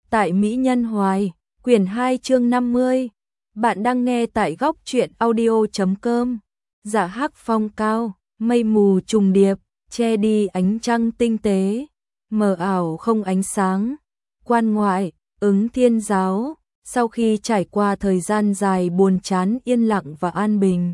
tại Mỹ Nhân Hoài, quyển 2 chương 50. Bạn đang nghe tại góc truyện audio.com. Dạ hắc phong cao, mây mù trùng điệp, che đi ánh trăng tinh tế, mờ ảo không ánh sáng. Quan ngoại, Ứng Thiên Giáo, sau khi trải qua thời gian dài buồn chán yên lặng và an bình,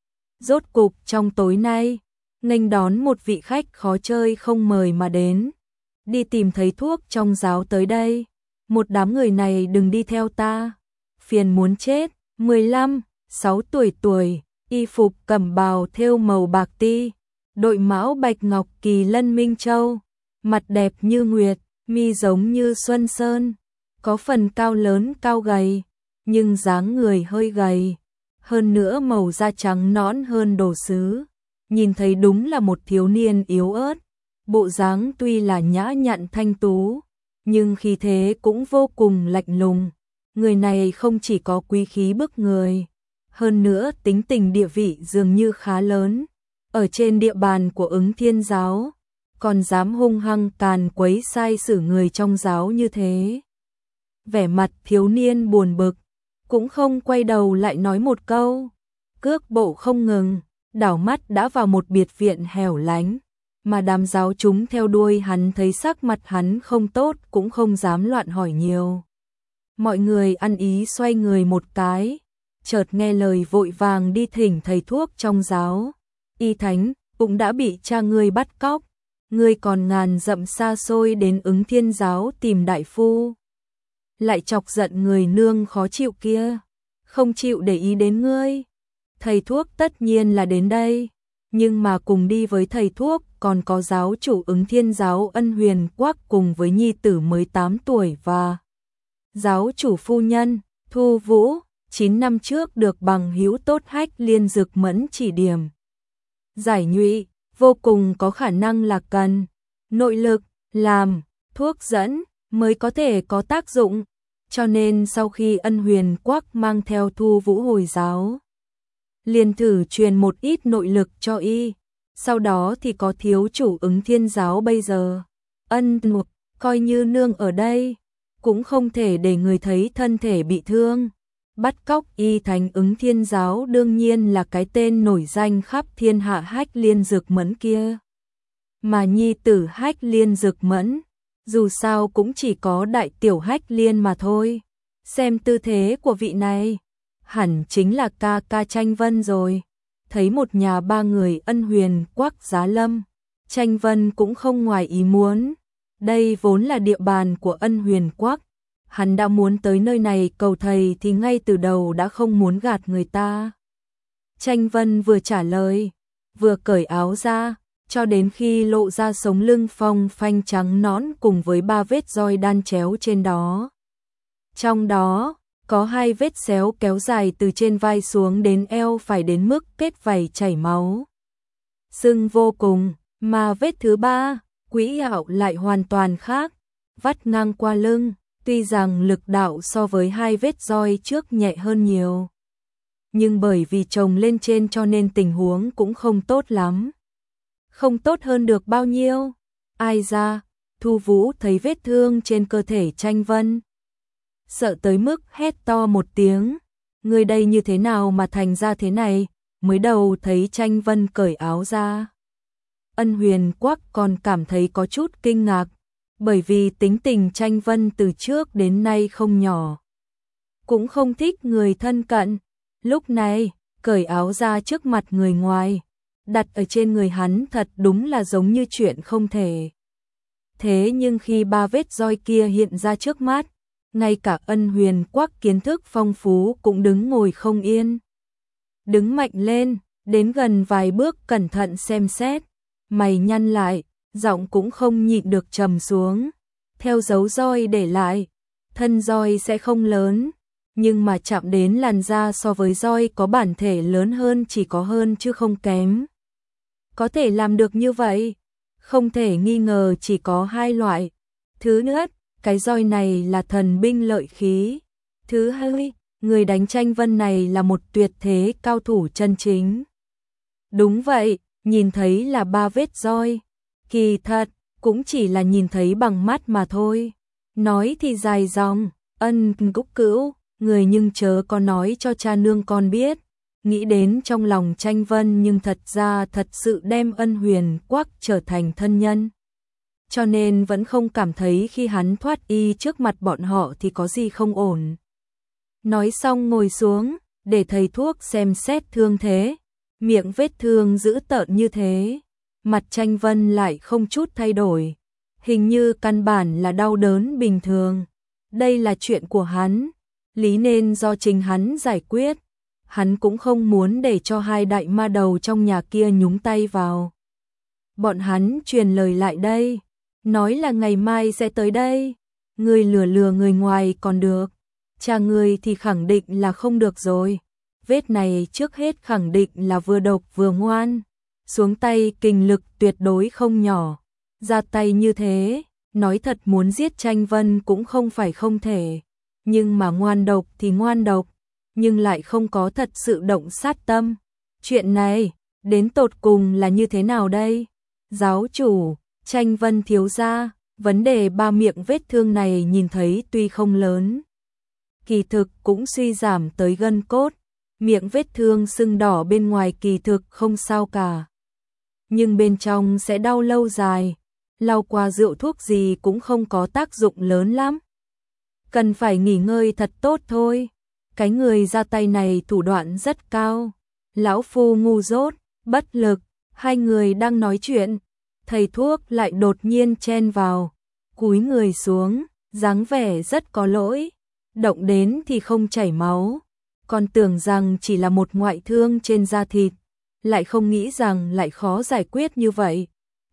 rốt cục trong tối nay, nghênh đón một vị khách khó chơi không mời mà đến. Đi tìm thầy thuốc trong giáo tới đây. Một đám người này đừng đi theo ta. Phiền muốn chết. 15, 6 tuổi, y phục cẩm bào thêu màu bạc ti, đội mão bạch ngọc kỳ lân minh châu, mặt đẹp như nguyệt, mi giống như xuân sơn, có phần cao lớn cao gầy, nhưng dáng người hơi gầy, hơn nữa màu da trắng nõn hơn đồ sứ, nhìn thấy đúng là một thiếu niên yếu ớt. Bộ dáng tuy là nhã nhặn thanh tú, nhưng khí thế cũng vô cùng lạnh lùng. Người này không chỉ có quý khí bức người, hơn nữa tính tình địa vị dường như khá lớn. Ở trên địa bàn của Ứng Thiên Giáo, còn dám hung hăng càn quấy sai xử người trong giáo như thế. Vẻ mặt thiếu niên buồn bực, cũng không quay đầu lại nói một câu. Cước bộ không ngừng, đảo mắt đã vào một biệt viện hẻo lánh. Mà đám giáo chúng theo đuôi hắn thấy sắc mặt hắn không tốt cũng không dám loạn hỏi nhiều. Mọi người ăn ý xoay người một cái, chợt nghe lời vội vàng đi thỉnh thầy thuốc trong giáo. Y Thánh, cũng đã bị cha ngươi bắt cóc, ngươi còn ngàn dặm xa xôi đến Ứng Thiên Giáo tìm đại phu. Lại chọc giận người nương khó chịu kia, không chịu để ý đến ngươi. Thầy thuốc tất nhiên là đến đây, nhưng mà cùng đi với thầy thuốc còn có giáo chủ Ứng Thiên Giáo Ân Huyền Quắc cùng với nhi tử mới 8 tuổi và giáo chủ phu nhân Thu Vũ, 9 năm trước được bằng hữu tốt Hách Liên Dực Mẫn chỉ điểm. Giải nhụy, vô cùng có khả năng là cần nội lực, làm, thuốc dẫn mới có thể có tác dụng, cho nên sau khi Ân Huyền Quắc mang theo Thu Vũ hồi giáo, liền thử truyền một ít nội lực cho y. Sau đó thì có thiếu chủ Ứng Thiên Giáo bây giờ. Ân Mục, coi như nương ở đây, cũng không thể để người thấy thân thể bị thương. Bắt cóc Y Thánh Ứng Thiên Giáo đương nhiên là cái tên nổi danh khắp thiên hạ Hách Liên Dực Mẫn kia. Mà nhi tử Hách Liên Dực Mẫn, dù sao cũng chỉ có đại tiểu Hách Liên mà thôi. Xem tư thế của vị này, hẳn chính là ca ca Tranh Vân rồi. Thấy một nhà ba người Ân Huyền Quắc giá lâm, Tranh Vân cũng không ngoài ý muốn. Đây vốn là địa bàn của Ân Huyền Quắc, hắn đã muốn tới nơi này cầu thầy thì ngay từ đầu đã không muốn gạt người ta. Tranh Vân vừa trả lời, vừa cởi áo ra, cho đến khi lộ ra sống lưng phong phanh trắng nõn cùng với 3 vết roi đan chéo trên đó. Trong đó, có 2 vết xéo kéo dài từ trên vai xuống đến eo phải đến mức kết vảy chảy máu. Sưng vô cùng, mà vết thứ 3, quỹ đạo lại hoàn toàn khác, vắt ngang qua lưng, tuy rằng lực đạo so với 2 vết roi trước nhẹ hơn nhiều. Nhưng bởi vì chồng lên trên cho nên tình huống cũng không tốt lắm. Không tốt hơn được bao nhiêu. Ai ra, Thu Vũ thấy vết thương trên cơ thể Tranh Vân, sợ tới mức hét to một tiếng, người đây như thế nào mà thành ra thế này. Mới đầu thấy Tranh Vân cởi áo ra, Ân Huyền Quắc còn cảm thấy có chút kinh ngạc, bởi vì tính tình Tranh Vân từ trước đến nay không nhỏ, cũng không thích người thân cận. Lúc này, cởi áo ra trước mặt người ngoài, đặt ở trên người hắn thật đúng là giống như chuyện không thể. Thế nhưng khi 3 vết roi kia hiện ra trước mắt, ngay cả Ân Huyền Quắc kiến thức phong phú cũng đứng ngồi không yên. Đứng mạnh lên, đến gần vài bước cẩn thận xem xét, mày nhăn lại, giọng cũng không nhịn được trầm xuống. Theo dấu roi để lại, thân roi sẽ không lớn, nhưng mà chạm đến làn da so với roi có bản thể lớn hơn, chỉ có hơn chứ không kém. Có thể làm được như vậy, không thể nghi ngờ chỉ có 2 loại. Thứ nhất, cái roi này là thần binh lợi khí. Thứ hai, người đánh Tranh Vân này là một tuyệt thế cao thủ chân chính. Đúng vậy, nhìn thấy là 3 vết roi, kỳ thật cũng chỉ là nhìn thấy bằng mắt mà thôi. Nói thì dài dòng, Ân Cúc Cữu, người nhưng chớ có nói cho cha nương con biết. Nghĩ đến trong lòng Tranh Vân nhưng thật ra thật sự đem Ân Huyền Quắc trở thành thân nhân. Cho nên vẫn không cảm thấy khi hắn thoát y trước mặt bọn họ thì có gì không ổn. Nói xong ngồi xuống, để thầy thuốc xem xét thương thế. Miệng vết thương dữ tợn như thế. Mặt Tranh Vân lại không chút thay đổi. Hình như căn bản là đau đớn bình thường. Đây là chuyện của hắn, lý nên do chính hắn giải quyết. Hắn cũng không muốn để cho hai đại ma đầu trong nhà kia nhúng tay vào. Bọn hắn truyền lời lại đây, nói là ngày mai sẽ tới đây. Người lừa người ngoài còn được, cha người thì khẳng định là không được rồi. Vết này trước hết khẳng định là vừa độc vừa ngoan. Xuống tay kinh lực tuyệt đối không nhỏ. Ra tay như thế, nói thật muốn giết Tranh Vân cũng không phải không thể. Nhưng mà ngoan độc thì ngoan độc, nhưng lại không có thật sự động sát tâm. Chuyện này, đến tột cùng là như thế nào đây? Giáo chủ, Tranh Vân thiếu gia, vấn đề ba miệng vết thương này nhìn thấy tuy không lớn. Kỳ thực cũng suy giảm tới gân cốt, miệng vết thương sưng đỏ bên ngoài kỳ thực không sao cả. Nhưng bên trong sẽ đau lâu dài, lau qua rượu thuốc gì cũng không có tác dụng lớn lắm. Cần phải nghỉ ngơi thật tốt thôi. Cái người ra tay này thủ đoạn rất cao. Lão phu ngu dốt, bất lực, hai người đang nói chuyện. Thầy thuốc lại đột nhiên chen vào, cúi người xuống, dáng vẻ rất có lỗi. Động đến thì không chảy máu, còn tưởng rằng chỉ là một ngoại thương trên da thịt, lại không nghĩ rằng lại khó giải quyết như vậy.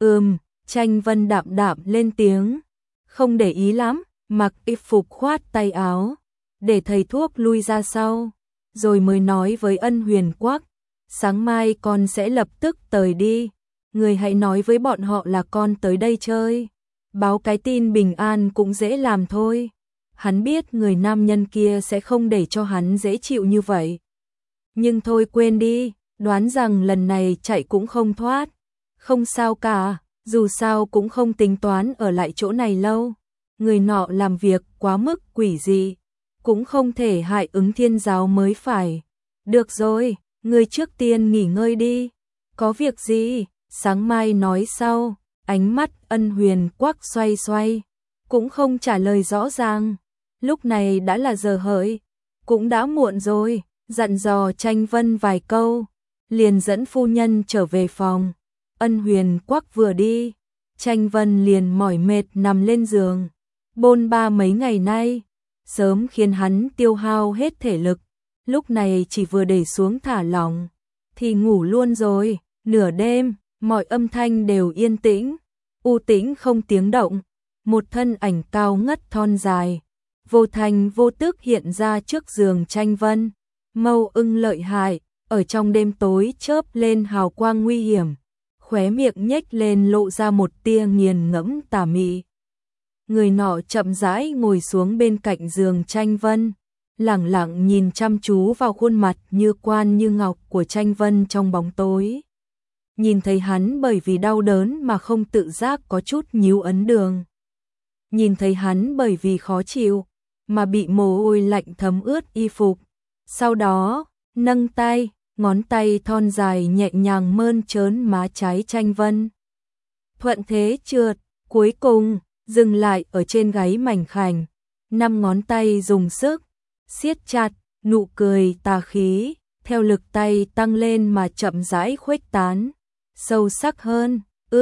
Tranh Vân đạm đạm lên tiếng, không để ý lắm, mặc y phục khoát tay áo, để thầy thuốc lui ra sau, rồi mới nói với Ân Huyền Quắc, sáng mai con sẽ lập tức tới đi, người hãy nói với bọn họ là con tới đây chơi, báo cái tin bình an cũng dễ làm thôi. Hắn biết người nam nhân kia sẽ không để cho hắn dễ chịu như vậy. Nhưng thôi quên đi, đoán rằng lần này chạy cũng không thoát. Không sao cả, dù sao cũng không tính toán ở lại chỗ này lâu. Người nọ làm việc quá mức quỷ dị, cũng không thể hại Ứng Thiên Giáo mới phải. Được rồi, người trước tiên nghỉ ngơi đi. Có việc gì, sáng mai nói sau. Ánh mắt Ân Huyền Quắc xoay xoay, cũng không trả lời rõ ràng. Lúc này đã là giờ hợi, cũng đã muộn rồi, dặn dò Tranh Vân vài câu, liền dẫn phu nhân trở về phòng. Ân Huyền Quắc vừa đi, Tranh Vân liền mỏi mệt nằm lên giường, bôn ba mấy ngày nay, sớm khiến hắn tiêu hao hết thể lực, lúc này chỉ vừa để xuống thả lỏng, thì ngủ luôn rồi. Nửa đêm, mọi âm thanh đều yên tĩnh, u tĩnh không tiếng động, một thân ảnh cao ngất thon dài, vô thành vô tức hiện ra trước giường Tranh Vân, mâu ưng lợi hại, ở trong đêm tối chớp lên hào quang nguy hiểm, khóe miệng nhếch lên lộ ra một tia nghiền ngẫm tà mị. Người nọ chậm rãi ngồi xuống bên cạnh giường Tranh Vân, lẳng lặng nhìn chăm chú vào khuôn mặt như quan như ngọc của Tranh Vân trong bóng tối. Nhìn thấy hắn bởi vì đau đớn mà không tự giác có chút nhíu ấn đường. Nhìn thấy hắn bởi vì khó chịu mà bị mồ hôi lạnh thấm ướt y phục. Sau đó, nâng tay, ngón tay thon dài nhẹ nhàng mơn trớn má trái Tranh Vân. Thuận thế trượt, cuối cùng dừng lại ở trên gáy mảnh khảnh, 5 ngón tay dùng sức siết chặt, nụ cười tà khí theo lực tay tăng lên mà chậm rãi khuếch tán, sâu sắc hơn.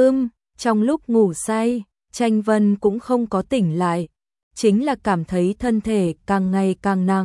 Trong lúc ngủ say, Tranh Vân cũng không có tỉnh lại, chính là cảm thấy thân thể càng ngày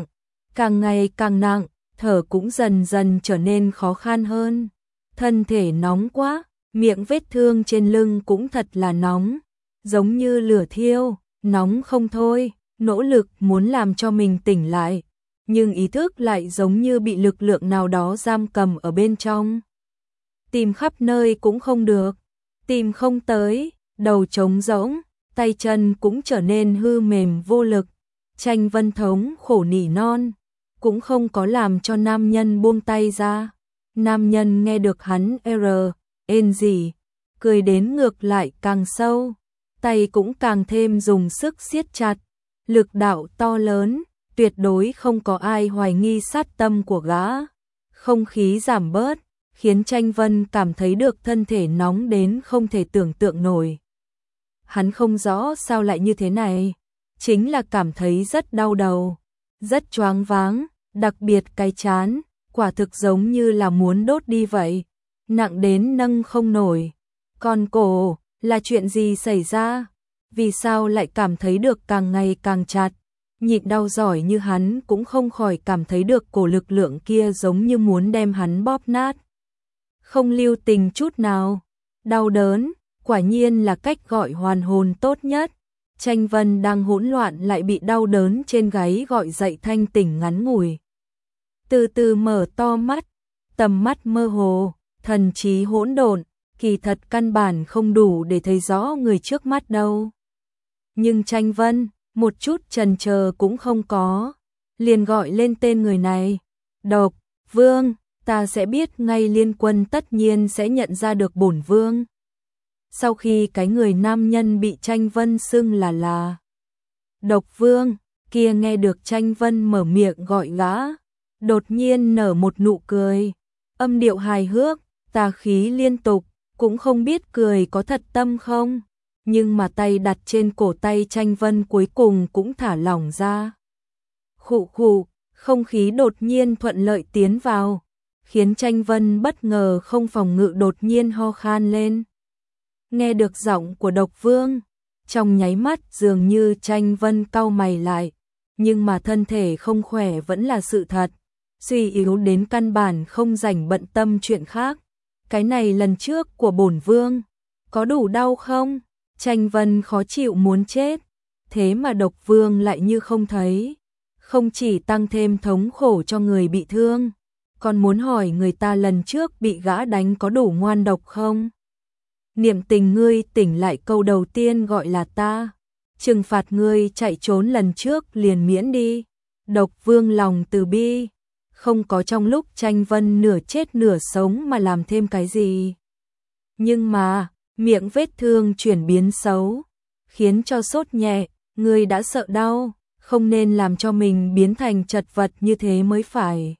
càng nặng, thở cũng dần dần trở nên khó khăn hơn. Thân thể nóng quá, miệng vết thương trên lưng cũng thật là nóng, giống như lửa thiêu, nóng không thôi, nỗ lực muốn làm cho mình tỉnh lại, nhưng ý thức lại giống như bị lực lượng nào đó giam cầm ở bên trong. Tìm khắp nơi cũng không được, tìm không tới, đầu trống rỗng, tay chân cũng trở nên hư mềm vô lực. Tranh Vân thống khổ nỉ non, cũng không có làm cho nam nhân buông tay ra. Nam nhân nghe được hắn ên gì, cười đến ngược lại càng sâu, tay cũng càng thêm dùng sức siết chặt, lực đạo to lớn, tuyệt đối không có ai hoài nghi sát tâm của gã. Không khí giảm bớt, khiến Tranh Vân cảm thấy được thân thể nóng đến không thể tưởng tượng nổi. Hắn không rõ sao lại như thế này, chính là cảm thấy rất đau đầu, rất choáng váng, đặc biệt cái trán, quả thực giống như là muốn đốt đi vậy, nặng đến nâng không nổi. Còn cổ, là chuyện gì xảy ra? Vì sao lại cảm thấy được càng ngày càng chặt? Nhịn đau giỏi như hắn cũng không khỏi cảm thấy được cổ lực lượng kia giống như muốn đem hắn bóp nát. Không lưu tình chút nào. Đau đớn, quả nhiên là cách gọi hoàn hồn tốt nhất. Tranh Vân đang hỗn loạn lại bị đau đớn trên gáy gọi dậy thanh tỉnh ngắn ngủi. Từ từ mở to mắt, tầm mắt mơ hồ, thần trí hỗn độn, kỳ thật căn bản không đủ để thấy rõ người trước mắt đâu. Nhưng Tranh Vân, một chút chần chờ cũng không có, liền gọi lên tên người này. Độc Vương, ta sẽ biết ngay Liên Quân tất nhiên sẽ nhận ra được bổn vương. Sau khi cái người nam nhân bị Tranh Vân xưng là Độc Vương, kia nghe được Tranh Vân mở miệng gọi gã, đột nhiên nở một nụ cười, âm điệu hài hước, tà khí liên tục, cũng không biết cười có thật tâm không, nhưng mà tay đặt trên cổ tay Tranh Vân cuối cùng cũng thả lỏng ra. Khụ khụ, không khí đột nhiên thuận lợi tiến vào, khiến Tranh Vân bất ngờ không phòng ngự đột nhiên ho khan lên. Nghe được giọng của Độc Vương, trong nháy mắt dường như Tranh Vân cau mày lại, nhưng mà thân thể không khỏe vẫn là sự thật, suy yếu đến căn bản không rảnh bận tâm chuyện khác. Cái này lần trước của bổn vương, có đủ đau không? Tranh Vân khó chịu muốn chết, thế mà Độc Vương lại như không thấy, không chỉ tăng thêm thống khổ cho người bị thương, còn muốn hỏi người ta lần trước bị gã đánh có đủ ngoan độc không? Niệm tình ngươi tỉnh lại câu đầu tiên gọi là ta, trừng phạt ngươi chạy trốn lần trước liền miễn đi. Độc Vương lòng từ bi, không có trong lúc Tranh Vân nửa chết nửa sống mà làm thêm cái gì. Nhưng mà, miệng vết thương chuyển biến xấu, khiến cho sốt nhẹ, ngươi đã sợ đau, không nên làm cho mình biến thành chật vật như thế mới phải.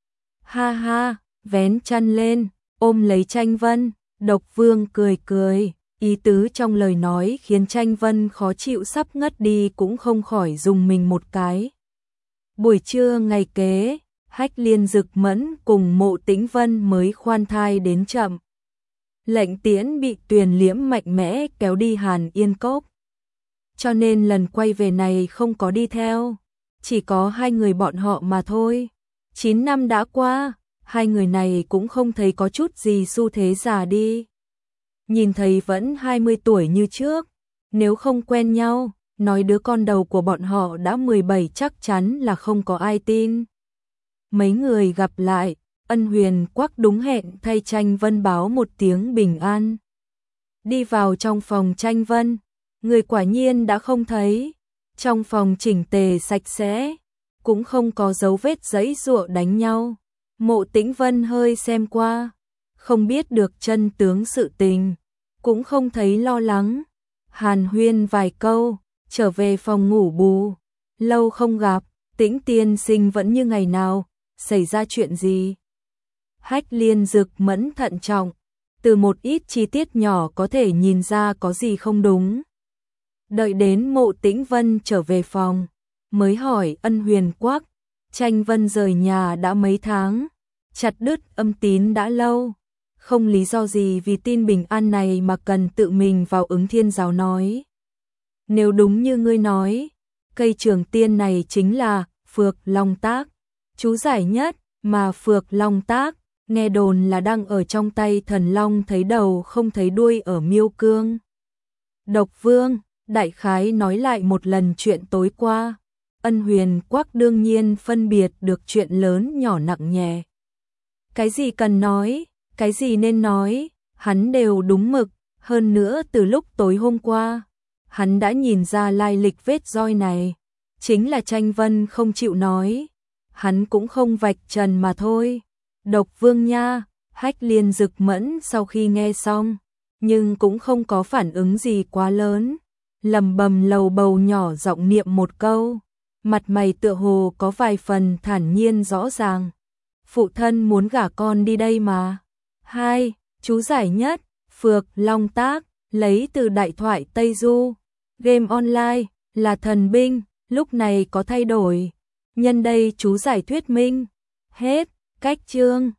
Ha ha, vén chăn lên, ôm lấy Tranh Vân, Độc Vương cười cười, ý tứ trong lời nói khiến Tranh Vân khó chịu sắp ngất đi cũng không khỏi dùng mình một cái. Buổi trưa ngày kế, Hách Liên Dực Mẫn cùng Mộ Tĩnh Vân mới khoan thai đến chậm. Lệnh Tiễn bị Tuyền Liễm mạnh mẽ kéo đi Hàn Yên Cốc, cho nên lần quay về này không có đi theo, chỉ có hai người bọn họ mà thôi. 9 năm đã qua, hai người này cũng không thấy có chút gì xu thế già đi. Nhìn thấy vẫn 20 tuổi như trước, nếu không quen nhau, nói đứa con đầu của bọn họ đã 17 chắc chắn là không có ai tin. Mấy người gặp lại, Ân Huyền Quắc đúng hẹn thay Tranh Vân báo một tiếng bình an. Đi vào trong phòng Tranh Vân, người quả nhiên đã không thấy. Trong phòng chỉnh tề sạch sẽ, cũng không có dấu vết giãy giụa đánh nhau. Mộ Tĩnh Vân hơi xem qua, không biết được chân tướng sự tình, cũng không thấy lo lắng. Hàn huyên vài câu, trở về phòng ngủ bù. Lâu không gặp, Tĩnh tiên sinh vẫn như ngày nào, xảy ra chuyện gì? Hách Liên Dực Mẫn thận trọng, từ một ít chi tiết nhỏ có thể nhìn ra có gì không đúng. Đợi đến Mộ Tĩnh Vân trở về phòng, mới hỏi Ân Huyền Quắc, Tranh Vân rời nhà đã mấy tháng, chặt đứt âm tín đã lâu, không lý do gì vì tin bình an này mà cần tự mình vào Ứng Thiên Giáo nói. Nếu đúng như ngươi nói, cây trường tiên này chính là Phược Long Tác, chú giải nhất, mà Phược Long Tác, nghe đồn là đang ở trong tay thần long thấy đầu không thấy đuôi ở Miêu Cương. Độc Vương, đại khái nói lại một lần chuyện tối qua. Ân Huyền Quắc đương nhiên phân biệt được chuyện lớn nhỏ nặng nhẹ. Cái gì cần nói, cái gì nên nói, hắn đều đúng mực, hơn nữa từ lúc tối hôm qua, hắn đã nhìn ra lai lịch vết roi này, chính là Tranh Vân không chịu nói, hắn cũng không vạch trần mà thôi. Độc Vương nha, Hách Liên Dực Mẫn sau khi nghe xong, nhưng cũng không có phản ứng gì quá lớn, lầm bầm lầu bầu nhỏ giọng niệm một câu, mặt mày tựa hồ có vài phần thản nhiên rõ ràng. Phụ thân muốn gả con đi đây mà. 2. Chú giải nhất, Phược Long tác, lấy từ đại thoại Tây Du. Game online là thần binh, lúc này có thay đổi. Nhân đây chú giải thuyết minh. Hết, cách chương.